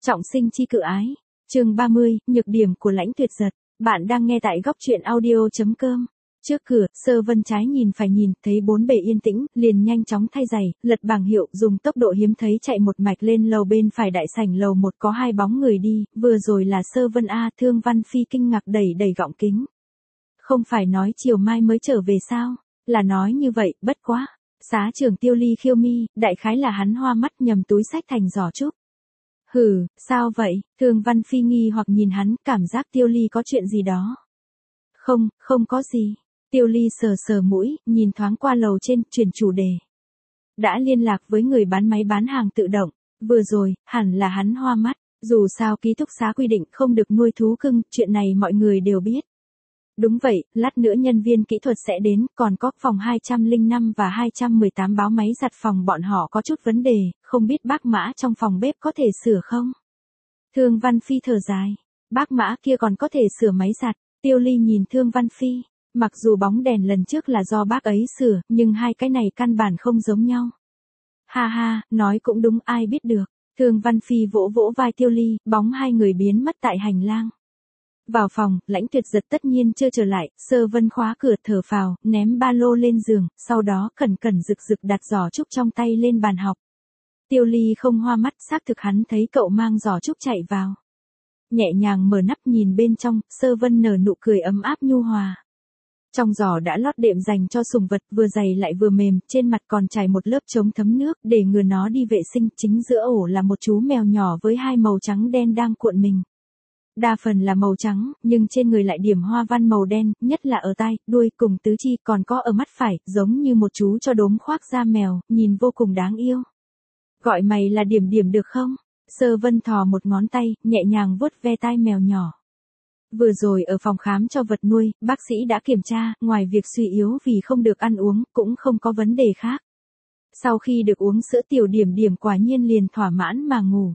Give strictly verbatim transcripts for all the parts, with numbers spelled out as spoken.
Trọng sinh chi cự ái. Chương ba mươi, nhược điểm của Lãnh Tuyệt Giật. Bạn đang nghe tại góc truyện audio.com. Trước cửa, Sơ Vân trái nhìn phải nhìn, thấy bốn bề yên tĩnh, liền nhanh chóng thay giày, lật bảng hiệu, dùng tốc độ hiếm thấy chạy một mạch lên lầu bên phải đại sảnh. Lầu một có hai bóng người đi, vừa rồi là Sơ Vân a. Thương Văn Phi kinh ngạc đẩy đẩy gọng kính. Không phải nói chiều mai mới trở về sao? Là nói như vậy, bất quá. Xá trưởng Tiêu Ly khiêu mi, đại khái là hắn hoa mắt nhầm túi sách thành giỏ trúc. Hừ, sao vậy? Thương Văn Phi nghi hoặc nhìn hắn, cảm giác Tiêu Ly có chuyện gì đó. Không, không có gì. Tiêu Ly sờ sờ mũi, nhìn thoáng qua lầu trên, chuyển chủ đề. Đã liên lạc với người bán máy bán hàng tự động, vừa rồi, hẳn là hắn hoa mắt, dù sao ký túc xá quy định không được nuôi thú cưng, chuyện này mọi người đều biết. Đúng vậy, lát nữa nhân viên kỹ thuật sẽ đến, còn có phòng hai trăm lẻ năm và hai trăm mười tám báo máy giặt phòng bọn họ có chút vấn đề, không biết bác Mã trong phòng bếp có thể sửa không? Thương Văn Phi thở dài, bác Mã kia còn có thể sửa máy giặt. Tiêu Ly nhìn Thương Văn Phi, mặc dù bóng đèn lần trước là do bác ấy sửa, nhưng hai cái này căn bản không giống nhau. Ha ha, nói cũng đúng, ai biết được. Thương Văn Phi vỗ vỗ vai Tiêu Ly, bóng hai người biến mất tại hành lang. Vào phòng, Lãnh Tuyệt Giật tất nhiên chưa trở lại, Sơ Vân khóa cửa thở phào, ném ba lô lên giường, sau đó cẩn cẩn rực rực đặt giỏ trúc trong tay lên bàn học. Tiêu Ly không hoa mắt, xác thực hắn thấy cậu mang giỏ trúc chạy vào. Nhẹ nhàng mở nắp nhìn bên trong, Sơ Vân nở nụ cười ấm áp nhu hòa. Trong giỏ đã lót đệm dành cho sùng vật, vừa dày lại vừa mềm, trên mặt còn trải một lớp chống thấm nước, để ngừa nó đi vệ sinh. Chính giữa ổ là một chú mèo nhỏ với hai màu trắng đen đang cuộn mình. Đa phần là màu trắng, nhưng trên người lại điểm hoa văn màu đen, nhất là ở tai, đuôi cùng tứ chi, còn có ở mắt phải, giống như một chú cho đốm khoác da mèo, nhìn vô cùng đáng yêu. Gọi mày là Điểm Điểm được không? Sơ Vân thò một ngón tay, nhẹ nhàng vuốt ve tai mèo nhỏ. Vừa rồi ở phòng khám cho vật nuôi, bác sĩ đã kiểm tra, ngoài việc suy yếu vì không được ăn uống, cũng không có vấn đề khác. Sau khi được uống sữa tiểu Điểm Điểm quả nhiên liền thỏa mãn mà ngủ.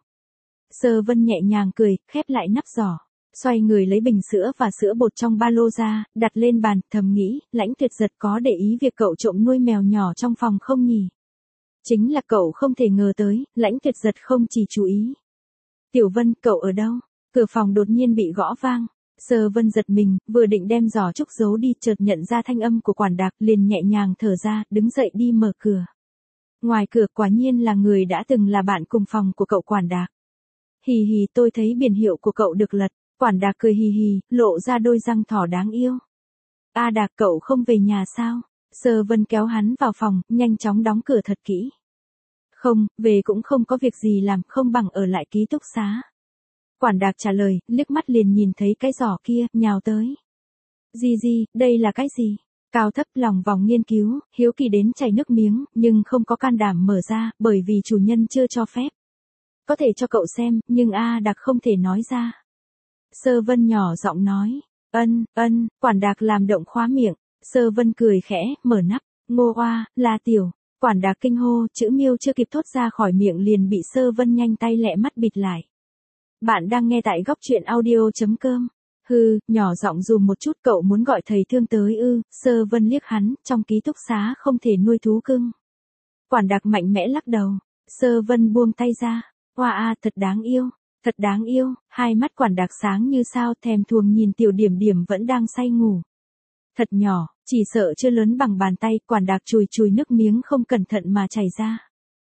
Sơ Vân nhẹ nhàng cười, khép lại nắp giỏ, xoay người lấy bình sữa và sữa bột trong ba lô ra, đặt lên bàn, thầm nghĩ, Lãnh Tuyệt Giật có để ý việc cậu trộm nuôi mèo nhỏ trong phòng không nhỉ? Chính là cậu không thể ngờ tới, Lãnh Tuyệt Giật không chỉ chú ý. Tiểu Vân, cậu ở đâu? Cửa phòng đột nhiên bị gõ vang. Sơ Vân giật mình, vừa định đem giỏ trúc giấu đi, chợt nhận ra thanh âm của quản đạc, liền nhẹ nhàng thở ra, đứng dậy đi mở cửa. Ngoài cửa quả nhiên là người đã từng là bạn cùng phòng của cậu quản đạc. Hì hì, tôi thấy biển hiệu của cậu được lật. Quản đạc cười hì hì, lộ ra đôi răng thỏ đáng yêu. A Đạc, cậu không về nhà sao? Sơ Vân kéo hắn vào phòng, nhanh chóng đóng cửa thật kỹ. Không, về cũng không có việc gì làm, không bằng ở lại ký túc xá. Quản đạc trả lời, liếc mắt liền nhìn thấy cái giỏ kia, nhào tới. Gì gì, đây là cái gì? Cao thấp lòng vòng nghiên cứu, hiếu kỳ đến chảy nước miếng, nhưng không có can đảm mở ra, bởi vì chủ nhân chưa cho phép. Có thể cho cậu xem, nhưng A Đạc không thể nói ra. Sơ Vân nhỏ giọng nói, ân, ân, quản đạc làm động khóa miệng. Sơ Vân cười khẽ, mở nắp, Ngô Oa, La Tiểu. Quản đạc kinh hô, chữ miêu chưa kịp thốt ra khỏi miệng liền bị Sơ Vân nhanh tay lẹ mắt bịt lại. Bạn đang nghe tại góc truyện audio.com. Hừ, nhỏ giọng dùm một chút, cậu muốn gọi thầy Thương tới ư? Sơ Vân liếc hắn, trong ký túc xá không thể nuôi thú cưng. Quản đạc mạnh mẽ lắc đầu. Sơ Vân buông tay ra. Hoa a, thật đáng yêu, thật đáng yêu. Hai mắt quản đạc sáng như sao, thèm thuồng nhìn tiểu Điểm Điểm vẫn đang say ngủ. Thật nhỏ, chỉ sợ chưa lớn bằng bàn tay. Quản đạc chùi chùi nước miếng không cẩn thận mà chảy ra.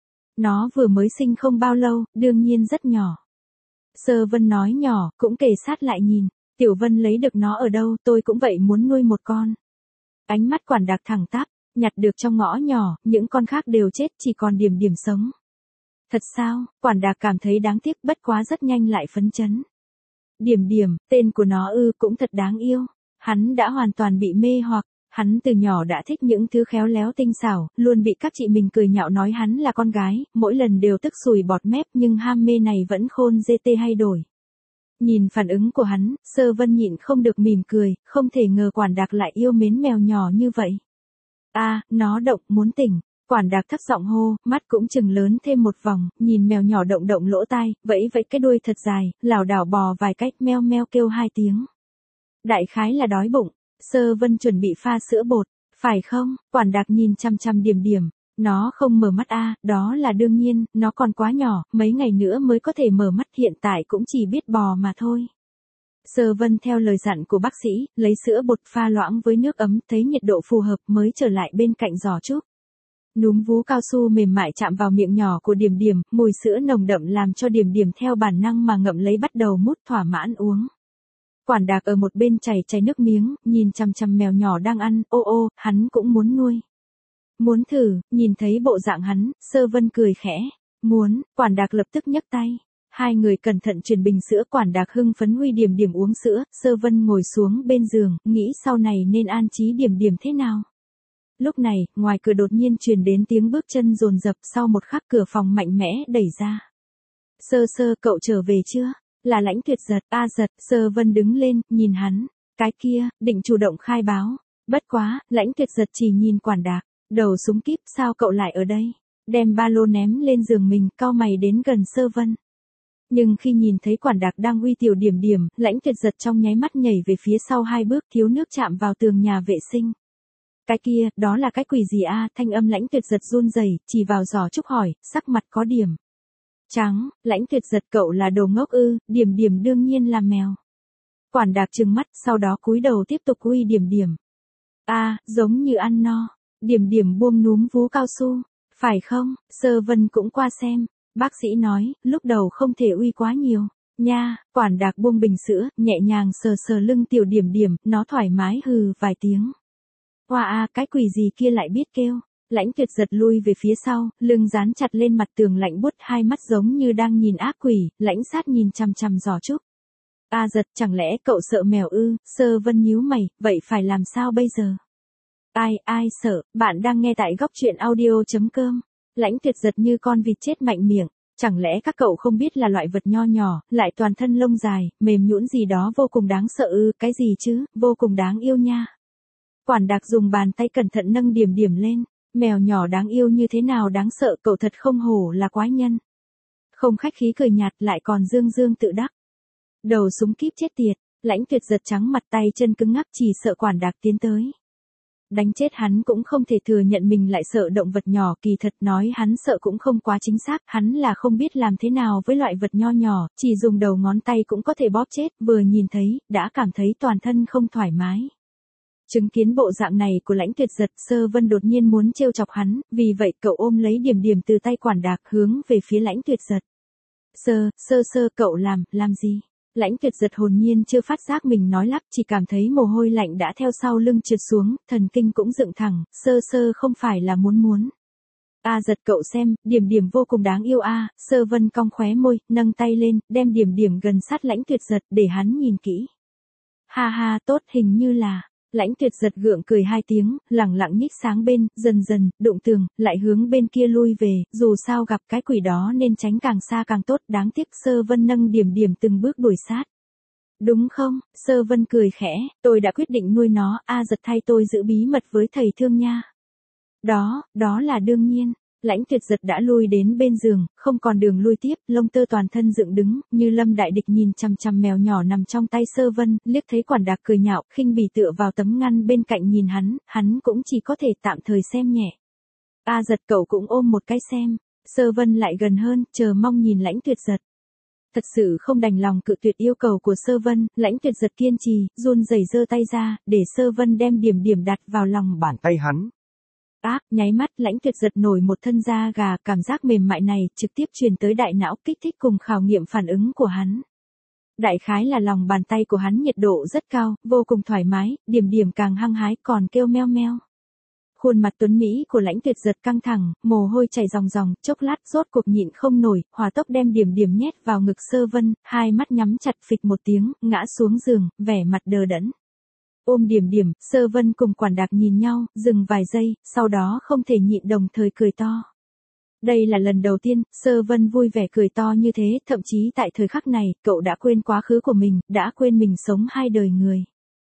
Nó vừa mới sinh không bao lâu, đương nhiên rất nhỏ. Sơ Vân nói nhỏ, cũng kề sát lại nhìn. Tiểu Vân lấy được nó ở đâu, tôi cũng vậy muốn nuôi một con. Ánh mắt quản đạc thẳng tắp, nhặt được trong ngõ nhỏ, những con khác đều chết, chỉ còn Điểm Điểm sống. Thật sao? Quản đạc cảm thấy đáng tiếc, bất quá rất nhanh lại phấn chấn. Điểm Điểm, tên của nó ư, cũng thật đáng yêu. Hắn đã hoàn toàn bị mê hoặc, hắn từ nhỏ đã thích những thứ khéo léo tinh xảo, luôn bị các chị mình cười nhạo nói hắn là con gái, mỗi lần đều tức sùi bọt mép, nhưng ham mê này vẫn khôn dê tê hay đổi. Nhìn phản ứng của hắn, Sơ Vân nhịn không được mỉm cười, không thể ngờ quản đạc lại yêu mến mèo nhỏ như vậy. A, nó động, muốn tỉnh. Quản đạc thấp giọng hô, mắt cũng chừng lớn thêm một vòng, nhìn mèo nhỏ động động lỗ tai, vẫy vẫy cái đuôi thật dài, lảo đảo bò vài cách, meo meo kêu hai tiếng. Đại khái là đói bụng. Sơ Vân chuẩn bị pha sữa bột, phải không? Quản đạc nhìn chăm chăm Điểm Điểm, Nó không mở mắt a, đó là đương nhiên, nó còn quá nhỏ, mấy ngày nữa mới có thể mở mắt, hiện tại cũng chỉ biết bò mà thôi. Sơ Vân theo lời dặn của bác sĩ, lấy sữa bột pha loãng với nước ấm, thấy nhiệt độ phù hợp mới trở lại bên cạnh giỏ trúc. Núm vú cao su mềm mại chạm vào miệng nhỏ của Điểm Điểm, mùi sữa nồng đậm làm cho Điểm Điểm theo bản năng mà ngậm lấy bắt đầu mút thỏa mãn uống. Quản Đạc ở một bên chảy chảy nước miếng, nhìn chằm chằm mèo nhỏ đang ăn, ô ô, hắn cũng muốn nuôi. Muốn thử, nhìn thấy bộ dạng hắn, Sơ Vân cười khẽ. Muốn, Quản Đạc lập tức nhấc tay. Hai người cẩn thận truyền bình sữa, Quản Đạc hưng phấn huy Điểm Điểm uống sữa, Sơ Vân ngồi xuống bên giường, nghĩ sau này nên an trí Điểm Điểm thế nào. Lúc này, ngoài cửa đột nhiên truyền đến tiếng bước chân dồn dập, sau một khắc cửa phòng mạnh mẽ đẩy ra. Sơ Sơ, cậu trở về chưa? Là Lãnh Tuyệt Giật. A Giật. Sơ Vân đứng lên, nhìn hắn. Cái kia, định chủ động khai báo. Bất quá, Lãnh Tuyệt Giật chỉ nhìn Quản Đạc. Đầu súng kíp, sao cậu lại ở đây? Đem ba lô ném lên giường mình, cau mày đến gần Sơ Vân. Nhưng khi nhìn thấy Quản Đạc đang uy tiểu Điểm Điểm, Lãnh Tuyệt Giật trong nháy mắt nhảy về phía sau hai bước, thiếu nước chạm vào tường nhà vệ sinh. Cái kia, đó là cái quỷ gì a? Thanh âm Lãnh Tuyệt Giật run rẩy, chỉ vào giỏ trúc hỏi, sắc mặt có điểm trắng. Lãnh Tuyệt Giật, cậu là đồ ngốc ư? Điểm Điểm đương nhiên là mèo. Quản Đạc trừng mắt, sau đó cúi đầu tiếp tục uy Điểm Điểm. A, giống như ăn no. Điểm Điểm buông núm vú cao su. Phải không? Sơ Vân cũng qua xem. Bác sĩ nói, lúc đầu không thể uy quá nhiều. Nha. Quản Đạc buông bình sữa, nhẹ nhàng sờ sờ lưng tiểu Điểm Điểm, nó thoải mái hừ vài tiếng. Hoa a, cái quỷ gì kia lại biết kêu. Lãnh Tuyệt Giật lui về phía sau, lưng dán chặt lên mặt tường lạnh buốt, hai mắt giống như đang nhìn ác quỷ, lãnh sát nhìn chằm chằm giỏ trúc. A Giật, chẳng lẽ cậu sợ mèo ư? Sơ Vân nhíu mày, vậy phải làm sao bây giờ? Ai, ai sợ, bạn đang nghe tại góc truyện audio.com. Lãnh Tuyệt Giật như con vịt chết mạnh miệng. Chẳng lẽ các cậu không biết là loại vật nho nhỏ, lại toàn thân lông dài, mềm nhũn gì đó vô cùng đáng sợ ư? Cái gì chứ, vô cùng đáng yêu nha. Quản Đạc dùng bàn tay cẩn thận nâng Điểm Điểm lên. Mèo nhỏ đáng yêu như thế nào đáng sợ, cậu thật không hổ là quái nhân. Không khách khí cười nhạt, lại còn dương dương tự đắc. Đầu súng kíp chết tiệt. Lãnh Tuyệt Giật trắng mặt, tay chân cứng ngắc, chỉ sợ Quản Đạc tiến tới đánh chết hắn cũng không thể thừa nhận mình lại sợ động vật nhỏ, kỳ thật nói hắn sợ cũng không quá chính xác, hắn là không biết làm thế nào với loại vật nho nhỏ, chỉ dùng đầu ngón tay cũng có thể bóp chết, vừa nhìn thấy, đã cảm thấy toàn thân không thoải mái. Chứng kiến bộ dạng này của Lãnh Tuyệt Giật, Sơ Vân đột nhiên muốn trêu chọc hắn, vì vậy cậu ôm lấy Điểm Điểm từ tay Quản Đạc hướng về phía Lãnh Tuyệt Giật. Sơ, sơ sơ cậu làm, làm gì? Lãnh Tuyệt Giật hồn nhiên chưa phát giác mình nói lắp, chỉ cảm thấy mồ hôi lạnh đã theo sau lưng trượt xuống, thần kinh cũng dựng thẳng, sơ sơ không phải là muốn muốn. A Giật, cậu xem, Điểm Điểm vô cùng đáng yêu a. Sơ Vân cong khóe môi, nâng tay lên, đem Điểm Điểm gần sát Lãnh Tuyệt Giật để hắn nhìn kỹ. Ha ha, tốt, hình như là. Lãnh Tuyệt Giật gượng cười hai tiếng, lẳng lặng nhích sáng bên, dần dần, đụng tường, lại hướng bên kia lui về, dù sao gặp cái quỷ đó nên tránh càng xa càng tốt, đáng tiếc. Sơ Vân nâng Điểm Điểm từng bước đuổi sát. Đúng không? Sơ Vân cười khẽ, tôi đã quyết định nuôi nó, A Giật thay tôi giữ bí mật với thầy thương nha. Đó, đó là đương nhiên. Lãnh Tuyệt Giật đã lui đến bên giường, không còn đường lui tiếp, lông tơ toàn thân dựng đứng, như lâm đại địch nhìn chằm chằm mèo nhỏ nằm trong tay Sơ Vân, liếc thấy Quản Đạc cười nhạo, khinh bỉ tựa vào tấm ngăn bên cạnh nhìn hắn, hắn cũng chỉ có thể tạm thời xem nhẹ. A Giật, cậu cũng ôm một cái xem. Sơ Vân lại gần hơn, chờ mong nhìn Lãnh Tuyệt Giật. Thật sự không đành lòng cự tuyệt yêu cầu của Sơ Vân, Lãnh Tuyệt Giật kiên trì, run rẩy giơ tay ra, để Sơ Vân đem Điểm Điểm đặt vào lòng bàn tay hắn. Ác, nháy mắt, Lãnh Tuyệt Giật nổi một thân da gà, cảm giác mềm mại này trực tiếp truyền tới đại não, kích thích cùng khảo nghiệm phản ứng của hắn. Đại khái là lòng bàn tay của hắn nhiệt độ rất cao, vô cùng thoải mái, Điểm Điểm càng hăng hái, còn kêu meo meo. Khuôn mặt tuấn mỹ của Lãnh Tuyệt Giật căng thẳng, mồ hôi chảy ròng ròng, chốc lát rốt cuộc nhịn không nổi, hỏa tốc đem Điểm Điểm nhét vào ngực Sơ Vân, hai mắt nhắm chặt, phịch một tiếng, ngã xuống giường, vẻ mặt đờ đẫn. Ôm Điểm Điểm, Sơ Vân cùng Quản Đạc nhìn nhau, dừng vài giây, sau đó không thể nhịn đồng thời cười to. Đây là lần đầu tiên, Sơ Vân vui vẻ cười to như thế, thậm chí tại thời khắc này, cậu đã quên quá khứ của mình, đã quên mình sống hai đời người.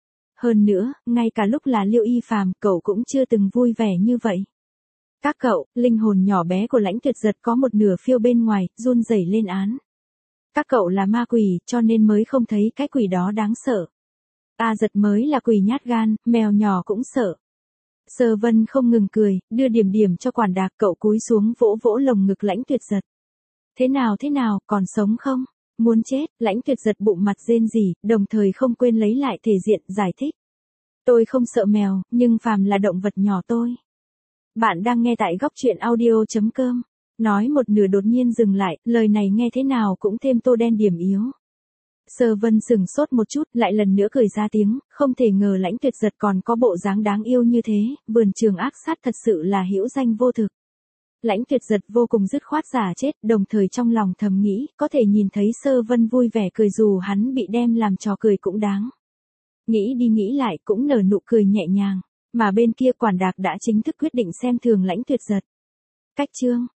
Hơn nữa, ngay cả lúc là Liêu Y Phàm, cậu cũng chưa từng vui vẻ như vậy. Các cậu, linh hồn nhỏ bé của Lãnh Tuyệt Giật có một nửa phiêu bên ngoài, run rẩy lên án. Các cậu là ma quỷ, cho nên mới không thấy cái quỷ đó đáng sợ. A Giật mới là quỷ nhát gan, mèo nhỏ cũng sợ. Sơ Vân không ngừng cười, đưa điểm điểm cho quản đạc, cậu cúi xuống vỗ vỗ lồng ngực Lãnh Tuyệt Giật. Thế nào thế nào, còn sống không? Muốn chết, Lãnh Tuyệt Giật bụng mặt rên rỉ, đồng thời không quên lấy lại thể diện, giải thích. Tôi không sợ mèo, nhưng phàm là động vật nhỏ tôi. Bạn đang nghe tại góc truyện audio.com. Nói một nửa đột nhiên dừng lại, lời này nghe thế nào cũng thêm tô đen điểm yếu. Sơ Vân sừng sốt một chút, lại lần nữa cười ra tiếng, không thể ngờ Lãnh Tuyệt Giật còn có bộ dáng đáng yêu như thế, vườn trường ác sát thật sự là hữu danh vô thực. Lãnh Tuyệt Giật vô cùng dứt khoát giả chết, đồng thời trong lòng thầm nghĩ, có thể nhìn thấy Sơ Vân vui vẻ cười dù hắn bị đem làm trò cười cũng đáng. Nghĩ đi nghĩ lại cũng nở nụ cười nhẹ nhàng, mà bên kia quản đạc đã chính thức quyết định xem thường Lãnh Tuyệt Giật. Cách chương